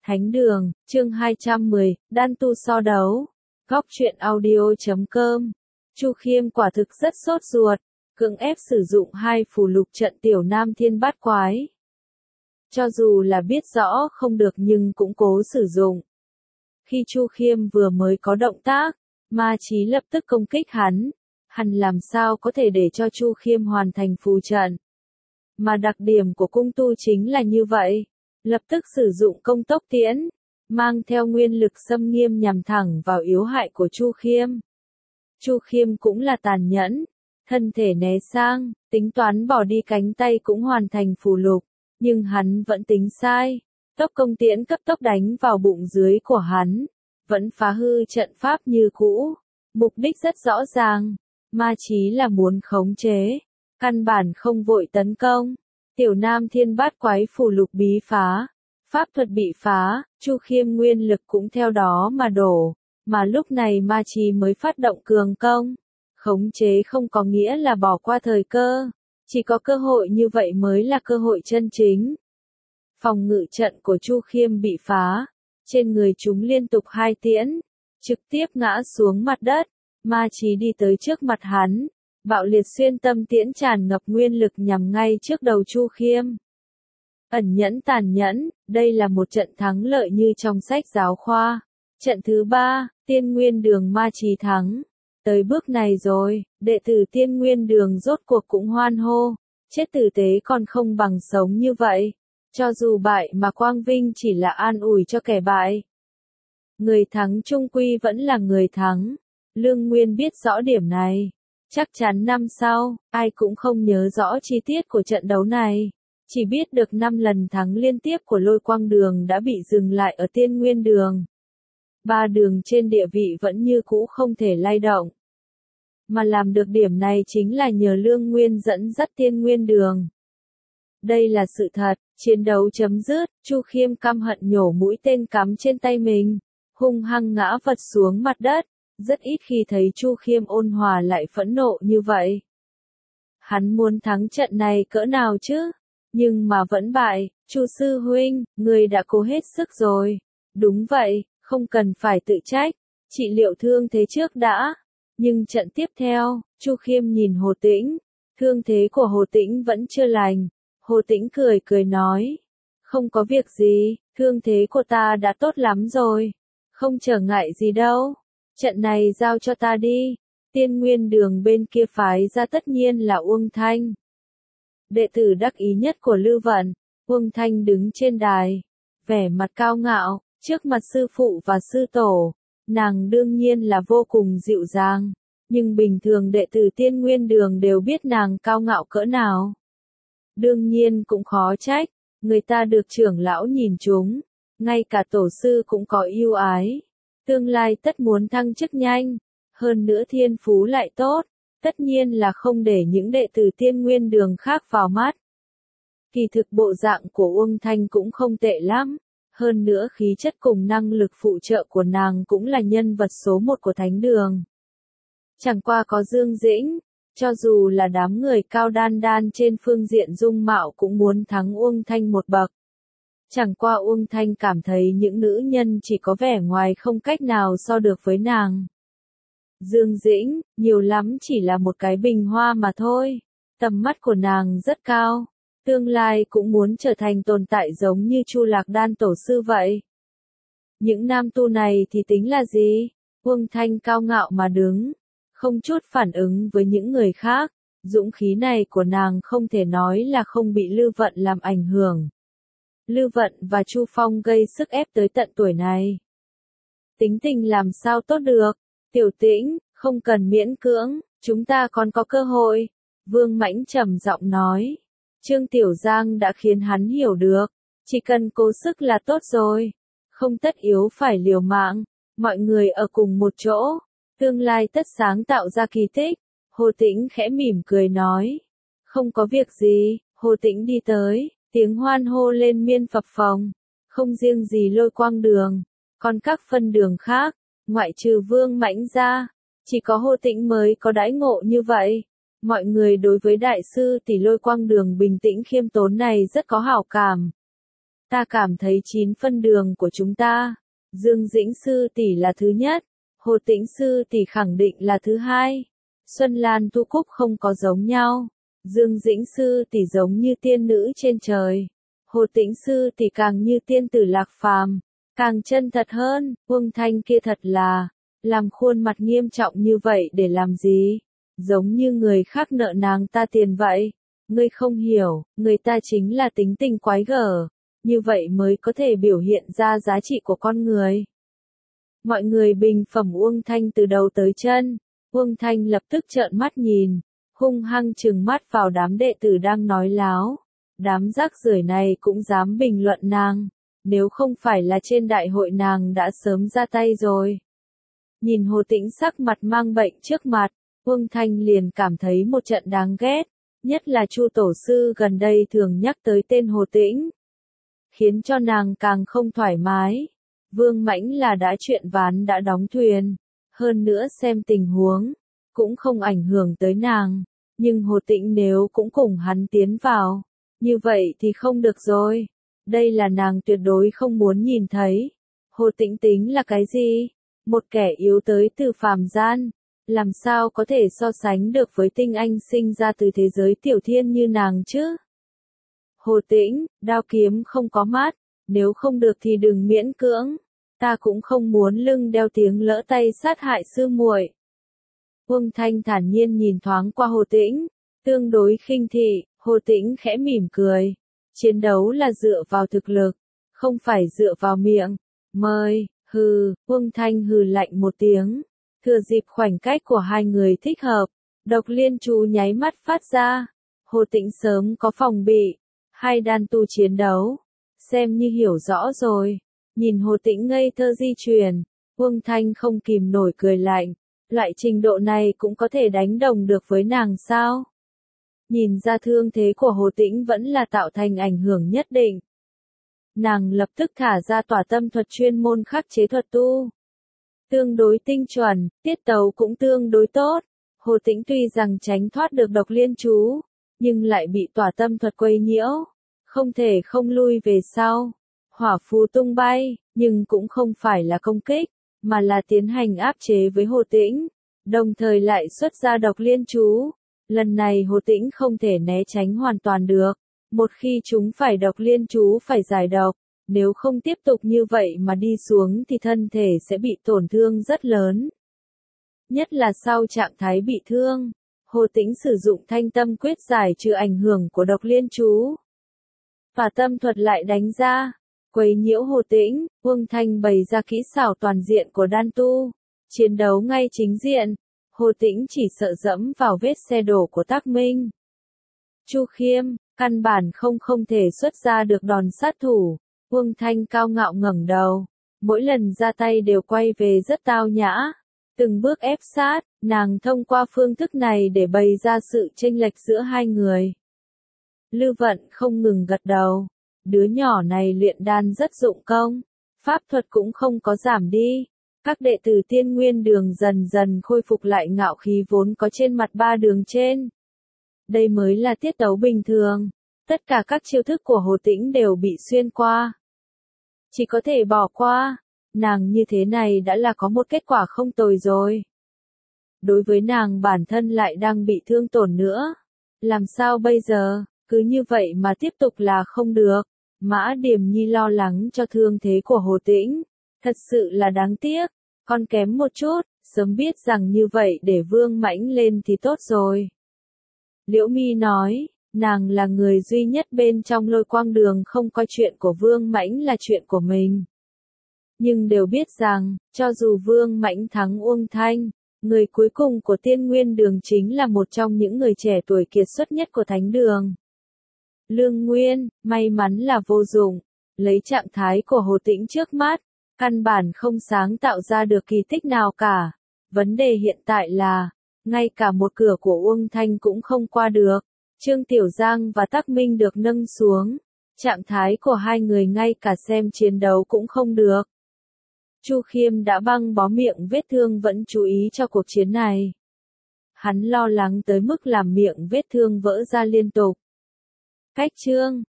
Thánh đường, chương 210, đan tu so đấu. Góc truyện audio.com. Chu Khiêm quả thực rất sốt ruột, cưỡng ép sử dụng 2 phù lục trận tiểu nam thiên bát quái. Cho dù là biết rõ không được nhưng cũng cố sử dụng. Khi Chu Khiêm vừa mới có động tác, Ma Chí lập tức công kích hắn. Hắn làm sao có thể để cho Chu Khiêm hoàn thành phù trận. Mà đặc điểm của cung tu chính là như vậy. Lập tức sử dụng công tốc tiễn, mang theo nguyên lực xâm nghiêm nhằm thẳng vào yếu hại của Chu Khiêm. Chu Khiêm cũng là tàn nhẫn, thân thể né sang, tính toán bỏ đi cánh tay cũng hoàn thành phù lục, nhưng hắn vẫn tính sai. Tốc công tiễn cấp tốc đánh vào bụng dưới của hắn, vẫn phá hư trận pháp như cũ. Mục đích rất rõ ràng, Ma Chí là muốn khống chế, căn bản không vội tấn công. Tiểu nam thiên bát quái phù lục bí phá, pháp thuật bị phá, Chu Khiêm nguyên lực cũng theo đó mà đổ, mà lúc này Ma Chí mới phát động cường công. Khống chế không có nghĩa là bỏ qua thời cơ, chỉ có cơ hội như vậy mới là cơ hội chân chính. Phòng ngự trận của Chu Khiêm bị phá, trên người chúng liên tục 2 tiễn, trực tiếp ngã xuống mặt đất. Ma Chí đi tới trước mặt hắn, bạo liệt xuyên tâm tiễn tràn ngập nguyên lực nhằm ngay trước đầu Chu Khiêm. Ẩn nhẫn tàn nhẫn, đây là một trận thắng lợi như trong sách giáo khoa. Trận thứ 3, Tiên Nguyên Đường Ma Chí thắng. Tới bước này rồi, đệ tử Tiên Nguyên Đường rốt cuộc cũng hoan hô, chết tử tế còn không bằng sống như vậy. Cho dù bại mà quang vinh chỉ là an ủi cho kẻ bại. Người thắng chung quy vẫn là người thắng. Lương Nguyên biết rõ điểm này. Chắc chắn năm sau, ai cũng không nhớ rõ chi tiết của trận đấu này. Chỉ biết được 5 lần thắng liên tiếp của Lôi Quang Đường đã bị dừng lại ở Tiên Nguyên Đường. 3 đường trên địa vị vẫn như cũ không thể lay động. Mà làm được điểm này chính là nhờ Lương Nguyên dẫn dắt Tiên Nguyên Đường. Đây là sự thật, chiến đấu chấm dứt, Chu Khiêm căm hận nhổ mũi tên cắm trên tay mình, hung hăng ngã vật xuống mặt đất. Rất ít khi thấy Chu Khiêm ôn hòa lại phẫn nộ như vậy. Hắn muốn thắng trận này cỡ nào chứ? Nhưng mà vẫn bại. Chu sư huynh, người đã cố hết sức rồi. Đúng vậy, không cần phải tự trách. Trị liệu thương thế trước đã. Nhưng trận tiếp theo, Chu Khiêm nhìn Hồ Tĩnh. Thương thế của Hồ Tĩnh vẫn chưa lành. Hồ Tĩnh cười cười nói. Không có việc gì, thương thế của ta đã tốt lắm rồi. Không trở ngại gì đâu. Trận này giao cho ta đi. Tiên Nguyên Đường bên kia phái ra tất nhiên là Uông Thanh. Đệ tử đắc ý nhất của Lưu Vận. Uông Thanh đứng trên đài, vẻ mặt cao ngạo, trước mặt sư phụ và sư tổ. Nàng đương nhiên là vô cùng dịu dàng. Nhưng bình thường đệ tử Tiên Nguyên Đường đều biết nàng cao ngạo cỡ nào. Đương nhiên cũng khó trách, người ta được trưởng lão nhìn chúng. Ngay cả tổ sư cũng có yêu ái. Tương lai tất muốn thăng chức nhanh, hơn nữa thiên phú lại tốt, tất nhiên là không để những đệ tử Tiên Nguyên Đường khác vào mắt. Kỳ thực bộ dạng của Uông Thanh cũng không tệ lắm, hơn nữa khí chất cùng năng lực phụ trợ của nàng cũng là nhân vật số 1 của Thánh Đường. Chẳng qua có Dương Dĩnh, cho dù là đám người cao đan đan trên phương diện dung mạo cũng muốn thắng Uông Thanh một bậc. Chẳng qua Uông Thanh cảm thấy những nữ nhân chỉ có vẻ ngoài không cách nào so được với nàng. Dương Dĩnh, nhiều lắm chỉ là một cái bình hoa mà thôi. Tầm mắt của nàng rất cao. Tương lai cũng muốn trở thành tồn tại giống như Chu Lạc Đan tổ sư vậy. Những nam tu này thì tính là gì? Uông Thanh cao ngạo mà đứng. Không chút phản ứng với những người khác. Dũng khí này của nàng không thể nói là không bị Lưu Vận làm ảnh hưởng. Lưu Vận và Chu Phong gây sức ép tới tận tuổi này. Tính tình làm sao tốt được? Tiểu Tĩnh, không cần miễn cưỡng, chúng ta còn có cơ hội. Vương Mãnh trầm giọng nói. Trương Tiểu Giang đã khiến hắn hiểu được. Chỉ cần cố sức là tốt rồi. Không tất yếu phải liều mạng. Mọi người ở cùng một chỗ. Tương lai tất sáng tạo ra kỳ tích. Hồ Tĩnh khẽ mỉm cười nói. Không có việc gì, Hồ Tĩnh đi tới. Tiếng hoan hô lên miên phập phồng, không riêng gì Lôi Quang Đường, còn các phân đường khác, ngoại trừ Vương Mãnh ra, chỉ có Hồ Tĩnh mới có đãi ngộ như vậy. Mọi người đối với đại sư tỷ Lôi Quang Đường bình tĩnh khiêm tốn này rất có hảo cảm. Ta cảm thấy 9 phân đường của chúng ta. Dương Dĩnh sư tỷ là thứ nhất, Hồ Tĩnh sư tỷ khẳng định là thứ hai. Xuân Lan Tu Cúc không có giống nhau. Dương Dĩnh sư tỷ giống như tiên nữ trên trời. Hồ Tĩnh sư tỷ càng như tiên tử lạc phàm, càng chân thật hơn. Uông Thanh kia thật là, làm khuôn mặt nghiêm trọng như vậy để làm gì? Giống như người khác nợ nàng ta tiền vậy. Ngươi không hiểu, người ta chính là tính tình quái gở, như vậy mới có thể biểu hiện ra giá trị của con người. Mọi người bình phẩm Uông Thanh từ đầu tới chân. Uông Thanh lập tức trợn mắt nhìn, hung hăng trừng mắt vào đám đệ tử đang nói láo. Đám rác rưởi này cũng dám bình luận nàng, nếu không phải là trên đại hội nàng đã sớm ra tay rồi. Nhìn Hồ Tĩnh sắc mặt mang bệnh trước mặt, Uông Thanh liền cảm thấy một trận đáng ghét, nhất là Chu tổ sư gần đây thường nhắc tới tên Hồ Tĩnh, khiến cho nàng càng không thoải mái. Vương Mãnh là đã chuyện ván đã đóng thuyền, hơn nữa xem tình huống, cũng không ảnh hưởng tới nàng, nhưng Hồ Tĩnh nếu cũng cùng hắn tiến vào, như vậy thì không được rồi. Đây là nàng tuyệt đối không muốn nhìn thấy. Hồ Tĩnh tính là cái gì? Một kẻ yếu tới từ phàm gian, làm sao có thể so sánh được với tinh anh sinh ra từ thế giới tiểu thiên như nàng chứ? Hồ Tĩnh, đao kiếm không có mắt, nếu không được thì đừng miễn cưỡng, ta cũng không muốn lưng đeo tiếng lỡ tay sát hại sư muội. Uông Thanh thản nhiên nhìn thoáng qua Hồ Tĩnh, tương đối khinh thị. Hồ Tĩnh khẽ mỉm cười. Chiến đấu là dựa vào thực lực, không phải dựa vào miệng. Mời, hừ, Uông Thanh hừ lạnh một tiếng. Thừa dịp khoảnh cách của hai người thích hợp, độc liên chú nháy mắt phát ra. Hồ Tĩnh sớm có phòng bị. Hai đan tu chiến đấu. Xem như hiểu rõ rồi. Nhìn Hồ Tĩnh ngây thơ di chuyển, Uông Thanh không kìm nổi cười lạnh. Loại trình độ này cũng có thể đánh đồng được với nàng sao? Nhìn ra thương thế của Hồ Tĩnh vẫn là tạo thành ảnh hưởng nhất định. Nàng lập tức thả ra tỏa tâm thuật chuyên môn khắc chế thuật tu. Tương đối tinh chuẩn, tiết tấu cũng tương đối tốt. Hồ Tĩnh tuy rằng tránh thoát được độc liên chú, nhưng lại bị tỏa tâm thuật quấy nhiễu. Không thể không lui về sau. Hỏa phù tung bay, nhưng cũng không phải là công kích, mà là tiến hành áp chế với Hồ Tĩnh. Đồng thời lại xuất ra độc liên chú. Lần này Hồ Tĩnh không thể né tránh hoàn toàn được. Một khi chúng phải độc liên chú phải giải độc. Nếu không tiếp tục như vậy mà đi xuống thì thân thể sẽ bị tổn thương rất lớn. Nhất là sau trạng thái bị thương, Hồ Tĩnh sử dụng thanh tâm quyết giải trừ ảnh hưởng của độc liên chú. Và tâm thuật lại đánh ra, quấy nhiễu Hồ Tĩnh. Uông Thanh bày ra kỹ xảo toàn diện của đan tu. Chiến đấu ngay chính diện. Hồ Tĩnh chỉ sợ dẫm vào vết xe đổ của Tắc Minh. Chu Khiêm, căn bản không thể xuất ra được đòn sát thủ. Uông Thanh cao ngạo ngẩng đầu. Mỗi lần ra tay đều quay về rất tao nhã. Từng bước ép sát, nàng thông qua phương thức này để bày ra sự chênh lệch giữa hai người. Lưu Vận không ngừng gật đầu. Đứa nhỏ này luyện đan rất dụng công. Pháp thuật cũng không có giảm đi. Các đệ tử Tiên Nguyên Đường dần dần khôi phục lại ngạo khí vốn có trên mặt ba đường trên. Đây mới là tiết tấu bình thường. Tất cả các chiêu thức của Hồ Tĩnh đều bị xuyên qua. Chỉ có thể bỏ qua. Nàng như thế này đã là có một kết quả không tồi rồi. Đối với nàng bản thân lại đang bị thương tổn nữa. Làm sao bây giờ, cứ như vậy mà tiếp tục là không được. Mã Điềm Nhi lo lắng cho thương thế của Hồ Tĩnh. Thật sự là đáng tiếc, con kém một chút, sớm biết rằng như vậy để Vương Mãnh lên thì tốt rồi. Liễu Mi nói, nàng là người duy nhất bên trong Lôi Quang Đường không coi chuyện của Vương Mãnh là chuyện của mình. Nhưng đều biết rằng, cho dù Vương Mãnh thắng Uông Thanh, người cuối cùng của Tiên Nguyên Đường chính là một trong những người trẻ tuổi kiệt xuất nhất của Thánh Đường. Lương Nguyên, may mắn là vô dụng, lấy trạng thái của Hồ Tĩnh trước mắt, căn bản không sáng tạo ra được kỳ tích nào cả. Vấn đề hiện tại là, ngay cả một cửa của Uông Thanh cũng không qua được. Trương Tiểu Giang và Tắc Minh được nâng xuống. Trạng thái của hai người ngay cả xem chiến đấu cũng không được. Chu Khiêm đã băng bó miệng vết thương vẫn chú ý cho cuộc chiến này. Hắn lo lắng tới mức làm miệng vết thương vỡ ra liên tục. Cách chương